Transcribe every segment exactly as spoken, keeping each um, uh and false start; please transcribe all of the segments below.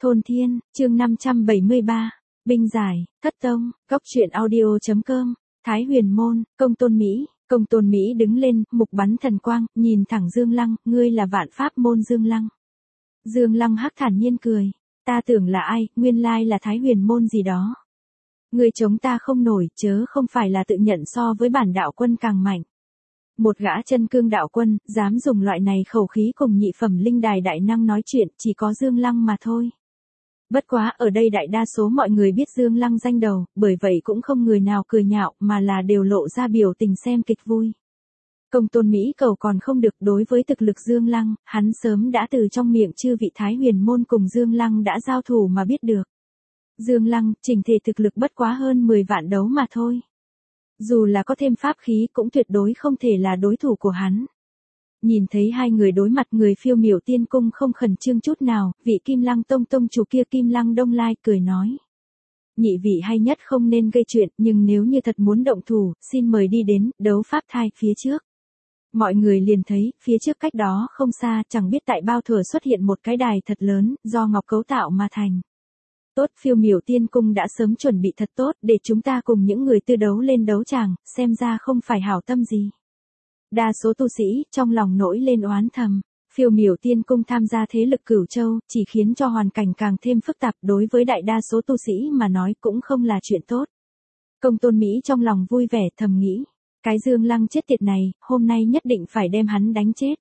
Thôn Thiên, chương năm trăm bảy mươi ba, Binh giải, Thất tông, Góc truyện audio.com, Thái Huyền Môn, Công Tôn Mỹ, Công Tôn Mỹ đứng lên, mục bắn thần quang, nhìn thẳng Dương Lăng, ngươi là Vạn Pháp Môn Dương Lăng. Dương Lăng hắc thản nhiên cười, ta tưởng là ai, nguyên lai là Thái Huyền Môn gì đó. Ngươi chống ta không nổi, chớ không phải là tự nhận so với bản đạo quân càng mạnh. Một gã chân cương đạo quân, dám dùng loại này khẩu khí cùng nhị phẩm linh đài đại năng nói chuyện, chỉ có Dương Lăng mà thôi. Bất quá, ở đây đại đa số mọi người biết Dương Lăng danh đầu, bởi vậy cũng không người nào cười nhạo, mà là đều lộ ra biểu tình xem kịch vui. Công Tôn Mỹ cầu còn không được, đối với thực lực Dương Lăng, hắn sớm đã từ trong miệng chư vị Thái Huyền Môn cùng Dương Lăng đã giao thủ mà biết được. Dương Lăng, chỉnh thể thực lực bất quá hơn mười vạn đấu mà thôi. Dù là có thêm pháp khí cũng tuyệt đối không thể là đối thủ của hắn. Nhìn thấy hai người đối mặt, người Phiêu Miểu Tiên Cung không khẩn trương chút nào, vị Kim Lăng Tông tông chủ kia Kim Lăng Đông Lai cười nói. Nhị vị hay nhất không nên gây chuyện, nhưng nếu như thật muốn động thủ, xin mời đi đến, đấu pháp thai phía trước. Mọi người liền thấy, phía trước cách đó không xa, chẳng biết tại bao thuở xuất hiện một cái đài thật lớn, do ngọc cấu tạo mà thành. Tốt, Phiêu Miểu Tiên Cung đã sớm chuẩn bị thật tốt, để chúng ta cùng những người tư đấu lên đấu tràng, xem ra không phải hảo tâm gì. Đa số tu sĩ, trong lòng nổi lên oán thầm, Phiêu Miểu Tiên Cung tham gia thế lực Cửu Châu, chỉ khiến cho hoàn cảnh càng thêm phức tạp, đối với đại đa số tu sĩ mà nói cũng không là chuyện tốt. Công Tôn Mỹ trong lòng vui vẻ thầm nghĩ, cái Dương Lăng chết tiệt này, hôm nay nhất định phải đem hắn đánh chết.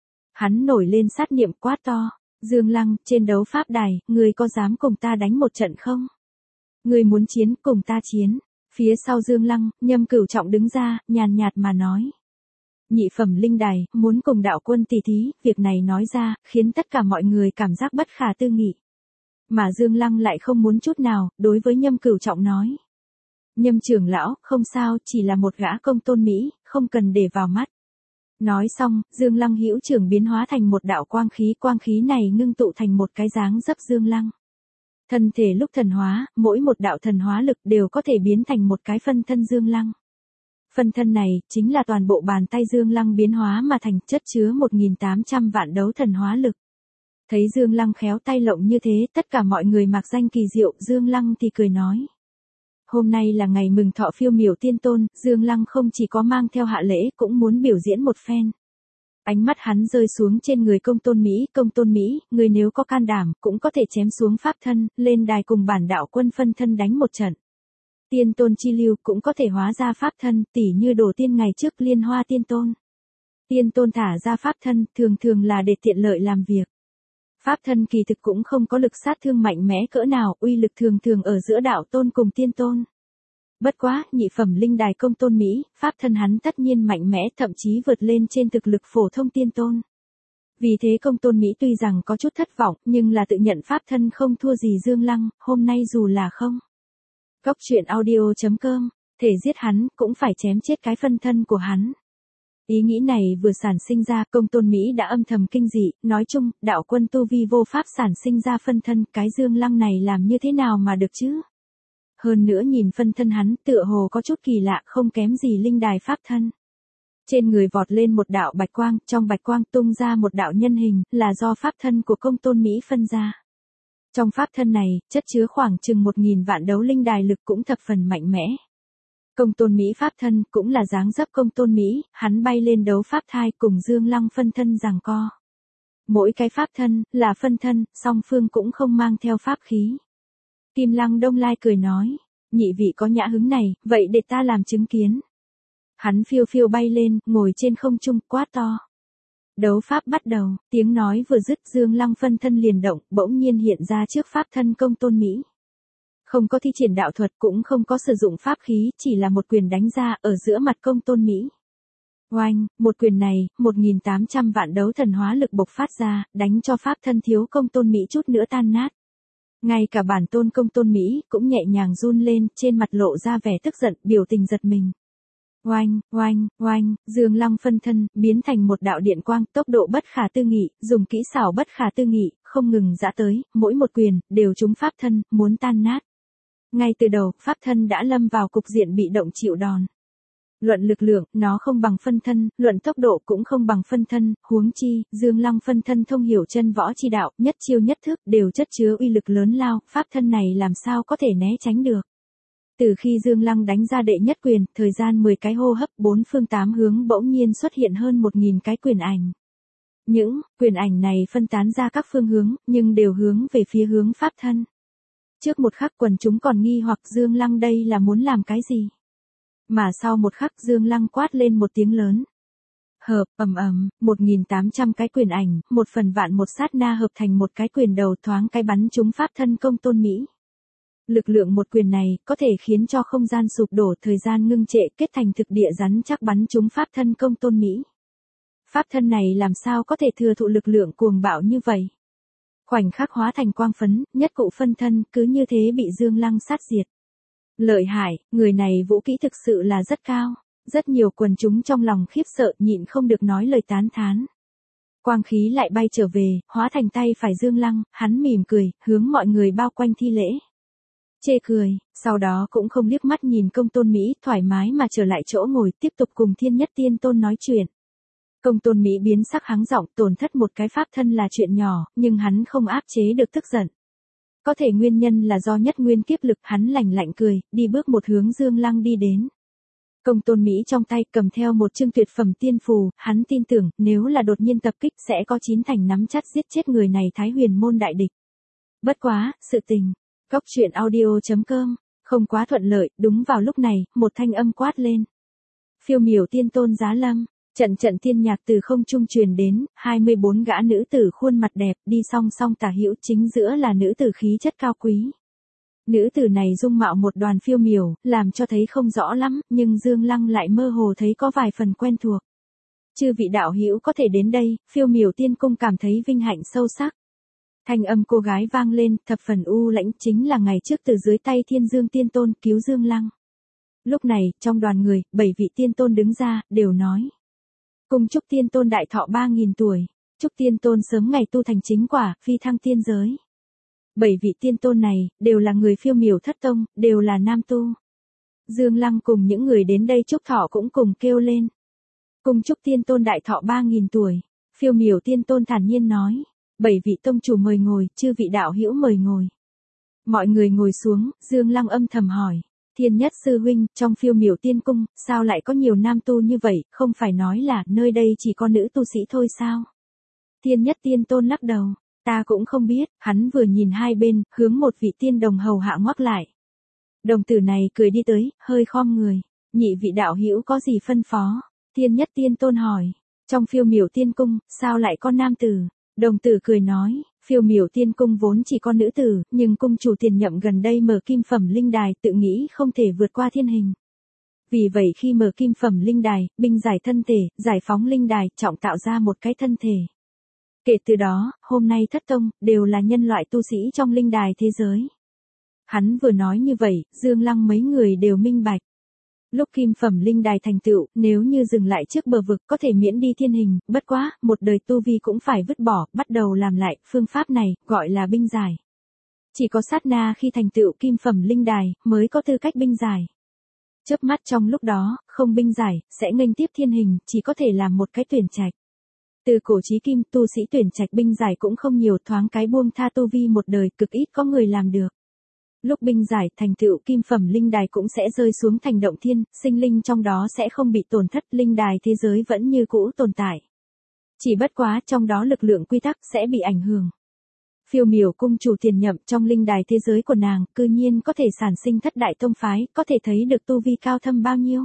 Hắn nổi lên sát niệm quát to. Dương Lăng, trên đấu pháp đài, ngươi có dám cùng ta đánh một trận không? Ngươi muốn chiến, cùng ta chiến. Phía sau Dương Lăng, Nhâm Cửu Trọng đứng ra, nhàn nhạt mà nói. Nhị phẩm linh đài, muốn cùng đạo quân tỷ thí, việc này nói ra, khiến tất cả mọi người cảm giác bất khả tư nghị. Mà Dương Lăng lại không muốn chút nào, đối với Nhâm Cửu Trọng nói. Nhâm trưởng lão, không sao, chỉ là một gã Công Tôn Mỹ, không cần để vào mắt. Nói xong, Dương Lăng hữu trưởng biến hóa thành một đạo quang khí, quang khí này ngưng tụ thành một cái dáng dấp Dương Lăng. Thân thể lúc thần hóa, mỗi một đạo thần hóa lực đều có thể biến thành một cái phân thân Dương Lăng. Phân thân này, chính là toàn bộ bàn tay Dương Lăng biến hóa mà thành, chất chứa một nghìn tám trăm vạn đấu thần hóa lực. Thấy Dương Lăng khéo tay lộng như thế, tất cả mọi người mặc danh kỳ diệu, Dương Lăng thì cười nói. Hôm nay là ngày mừng thọ Phiêu Miểu Tiên Tôn, Dương Lăng không chỉ có mang theo hạ lễ, cũng muốn biểu diễn một phen. Ánh mắt hắn rơi xuống trên người Công Tôn Mỹ, Công Tôn Mỹ, người nếu có can đảm, cũng có thể chém xuống pháp thân, lên đài cùng bản đạo quân phân thân đánh một trận. Tiên Tôn chi lưu cũng có thể hóa ra pháp thân, tỉ như Đồ Tiên ngày trước Liên Hoa Tiên Tôn. Tiên Tôn thả ra pháp thân, thường thường là để tiện lợi làm việc. Pháp thân kỳ thực cũng không có lực sát thương mạnh mẽ cỡ nào, uy lực thường thường ở giữa đạo tôn cùng tiên tôn. Bất quá, nhị phẩm linh đài Công Tôn Mỹ, pháp thân hắn tất nhiên mạnh mẽ, thậm chí vượt lên trên thực lực phổ thông tiên tôn. Vì thế Công Tôn Mỹ tuy rằng có chút thất vọng, nhưng là tự nhận pháp thân không thua gì Dương Lăng, hôm nay dù là không. Góc truyện audio.com, thể giết hắn, cũng phải chém chết cái phân thân của hắn. Ý nghĩ này vừa sản sinh ra, Công Tôn Mỹ đã âm thầm kinh dị, nói chung, đạo quân tu vi vô pháp sản sinh ra phân thân, cái Dương Lăng này làm như thế nào mà được chứ? Hơn nữa nhìn phân thân hắn, tựa hồ có chút kỳ lạ, không kém gì linh đài pháp thân. Trên người vọt lên một đạo bạch quang, trong bạch quang tung ra một đạo nhân hình, là do pháp thân của Công Tôn Mỹ phân ra. Trong pháp thân này, chất chứa khoảng chừng một nghìn vạn đấu linh đài lực cũng thập phần mạnh mẽ. Công Tôn Mỹ pháp thân cũng là dáng dấp Công Tôn Mỹ, hắn bay lên đấu pháp thai cùng Dương Lăng phân thân giằng co. Mỗi cái pháp thân, là phân thân, song phương cũng không mang theo pháp khí. Kim Lăng Đông Lai cười nói, nhị vị có nhã hứng này, vậy để ta làm chứng kiến. Hắn phiêu phiêu bay lên, ngồi trên không trung, quát to. Đấu pháp bắt đầu, tiếng nói vừa dứt Dương Lăng phân thân liền động, bỗng nhiên hiện ra trước pháp thân Công Tôn Mỹ. Không có thi triển đạo thuật cũng không có sử dụng pháp khí, chỉ là một quyền đánh ra ở giữa mặt Công Tôn Mỹ. Oanh, một quyền này, một nghìn tám trăm vạn đấu thần hóa lực bộc phát ra, đánh cho pháp thân thiếu Công Tôn Mỹ chút nữa tan nát. Ngay cả bản tôn Công Tôn Mỹ cũng nhẹ nhàng run lên, trên mặt lộ ra vẻ tức giận, biểu tình giật mình. Oanh, oanh, oanh, Dương Lăng phân thân, biến thành một đạo điện quang, tốc độ bất khả tư nghị, dùng kỹ xảo bất khả tư nghị, không ngừng giã tới, mỗi một quyền, đều trúng pháp thân, muốn tan nát. Ngay từ đầu, pháp thân đã lâm vào cục diện bị động chịu đòn. Luận lực lượng, nó không bằng phân thân, luận tốc độ cũng không bằng phân thân, huống chi, Dương Lăng phân thân thông hiểu chân võ chi đạo, nhất chiêu nhất thức đều chất chứa uy lực lớn lao, pháp thân này làm sao có thể né tránh được. Từ khi Dương Lăng đánh ra đệ nhất quyền, thời gian mười cái hô hấp, bốn phương tám hướng bỗng nhiên xuất hiện hơn một nghìn cái quyền ảnh. Những quyền ảnh này phân tán ra các phương hướng, nhưng đều hướng về phía hướng pháp thân. Trước một khắc quần chúng còn nghi hoặc Dương Lăng đây là muốn làm cái gì. Mà sau một khắc Dương Lăng quát lên một tiếng lớn. Hợp, ầm ầm, một nghìn tám trăm cái quyền ảnh, một phần vạn một sát na hợp thành một cái quyền đầu thoáng cái bắn trúng pháp thân Công Tôn Mỹ. Lực lượng một quyền này có thể khiến cho không gian sụp đổ, thời gian ngưng trệ, kết thành thực địa rắn chắc bắn trúng pháp thân Công Tôn Mỹ. Pháp thân này làm sao có thể thừa thụ lực lượng cuồng bạo như vậy? Khoảnh khắc hóa thành quang phấn, nhất cụ phân thân, cứ như thế bị Dương Lăng sát diệt. Lợi hại, người này vũ kỹ thực sự là rất cao. Rất nhiều quần chúng trong lòng khiếp sợ nhịn không được nói lời tán thán. Quang khí lại bay trở về, hóa thành tay phải Dương Lăng, hắn mỉm cười, hướng mọi người bao quanh thi lễ. Chê cười, sau đó cũng không liếc mắt nhìn Công Tôn Mỹ, thoải mái mà trở lại chỗ ngồi tiếp tục cùng Thiên Nhất Tiên Tôn nói chuyện. Công Tôn Mỹ biến sắc hắng giọng, tổn thất một cái pháp thân là chuyện nhỏ, nhưng hắn không áp chế được tức giận. Có thể nguyên nhân là do nhất nguyên kiếp lực, hắn lạnh lạnh cười, đi bước một hướng Dương Lăng đi đến. Công Tôn Mỹ trong tay cầm theo một chương tuyệt phẩm tiên phù, hắn tin tưởng, nếu là đột nhiên tập kích sẽ có chín thành nắm chắc giết chết người này Thái Huyền môn đại địch. Bất quá, sự tình. Cóc truyện audio chấm com, không quá thuận lợi, đúng vào lúc này, một thanh âm quát lên. Phiêu miểu tiên tôn giá lâm, trận trận tiên nhạc từ không trung truyền đến, hai mươi bốn gã nữ tử khuôn mặt đẹp, đi song song tả hữu, chính giữa là nữ tử khí chất cao quý. Nữ tử này dung mạo một đoàn phiêu miểu, làm cho thấy không rõ lắm, nhưng Dương Lăng lại mơ hồ thấy có vài phần quen thuộc. Chư vị đạo hữu có thể đến đây, phiêu miểu tiên cung cảm thấy vinh hạnh sâu sắc. Thanh âm cô gái vang lên, thập phần u lãnh, chính là ngày trước từ dưới tay Thiên Dương Tiên Tôn cứu Dương Lăng. Lúc này, trong đoàn người, bảy vị tiên tôn đứng ra, đều nói. Cùng chúc Tiên Tôn đại thọ ba nghìn tuổi, chúc Tiên Tôn sớm ngày tu thành chính quả, phi thăng tiên giới. Bảy vị tiên tôn này, đều là người phiêu miểu thất tông, đều là nam tu. Dương Lăng cùng những người đến đây chúc thọ cũng cùng kêu lên. Cùng chúc Tiên Tôn đại thọ ba nghìn tuổi, phiêu miểu tiên tôn thản nhiên nói. Bảy vị tông chủ mời ngồi, chư vị đạo hữu mời ngồi. Mọi người ngồi xuống, Dương Lăng âm thầm hỏi. Thiên Nhất sư huynh, trong phiêu miểu tiên cung, sao lại có nhiều nam tu như vậy, không phải nói là nơi đây chỉ có nữ tu sĩ thôi sao? Thiên Nhất tiên tôn lắc đầu. Ta cũng không biết, hắn vừa nhìn hai bên, hướng một vị tiên đồng hầu hạ ngoắc lại. Đồng tử này cười đi tới, hơi khom người. Nhị vị đạo hữu có gì phân phó? Thiên Nhất tiên tôn hỏi. Trong phiêu miểu tiên cung, sao lại có nam tử? Đồng tử cười nói, phiêu miểu tiên cung vốn chỉ có nữ tử, nhưng cung chủ tiền nhậm gần đây mở kim phẩm linh đài tự nghĩ không thể vượt qua thiên hình. Vì vậy khi mở kim phẩm linh đài, binh giải thân thể, giải phóng linh đài, trọng tạo ra một cái thân thể. Kể từ đó, hôm nay thất tông, đều là nhân loại tu sĩ trong linh đài thế giới. Hắn vừa nói như vậy, Dương Lăng mấy người đều minh bạch. Lúc kim phẩm linh đài thành tựu, nếu như dừng lại trước bờ vực có thể miễn đi thiên hình, bất quá, một đời tu vi cũng phải vứt bỏ, bắt đầu làm lại, phương pháp này, gọi là binh giải. Chỉ có sát na khi thành tựu kim phẩm linh đài, mới có tư cách binh giải. Chớp mắt trong lúc đó, không binh giải, sẽ nghênh tiếp thiên hình, chỉ có thể làm một cái tuyển trạch. Từ cổ chí kim, tu sĩ tuyển trạch binh giải cũng không nhiều, thoáng cái buông tha tu vi một đời, cực ít có người làm được. Lúc binh giải thành tựu kim phẩm linh đài cũng sẽ rơi xuống thành động thiên, sinh linh trong đó sẽ không bị tổn thất, linh đài thế giới vẫn như cũ tồn tại. Chỉ bất quá trong đó lực lượng quy tắc sẽ bị ảnh hưởng. Phiêu miểu cung chủ tiền nhậm trong linh đài thế giới của nàng, cư nhiên có thể sản sinh thất đại tông phái, có thể thấy được tu vi cao thâm bao nhiêu.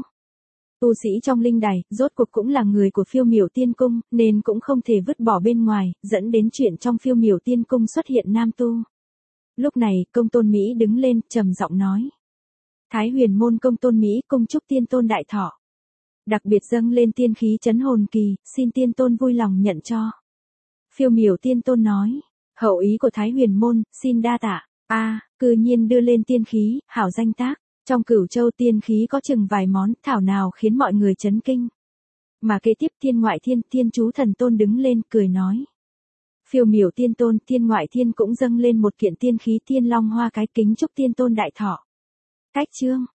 Tu sĩ trong linh đài, rốt cuộc cũng là người của phiêu miểu tiên cung, nên cũng không thể vứt bỏ bên ngoài, dẫn đến chuyện trong phiêu miểu tiên cung xuất hiện nam tu. Lúc này, Công Tôn Mỹ đứng lên, trầm giọng nói. Thái Huyền môn Công Tôn Mỹ cung chúc Tiên Tôn đại thọ. Đặc biệt dâng lên tiên khí chấn hồn kỳ, xin Tiên Tôn vui lòng nhận cho. Phiêu miểu Tiên Tôn nói. Hậu ý của Thái Huyền môn, xin đa tạ. A, à, cư nhiên đưa lên tiên khí, hảo danh tác. Trong Cửu Châu tiên khí có chừng vài món, thảo nào khiến mọi người chấn kinh. Mà kế tiếp Thiên Ngoại Thiên, Thiên Chú Thần Tôn đứng lên, cười nói. Phiêu miểu Tiên Tôn, Thiên Ngoại Thiên cũng dâng lên một kiện tiên khí Thiên Long Hoa cái kính chúc Tiên Tôn đại thọ. Cách chương,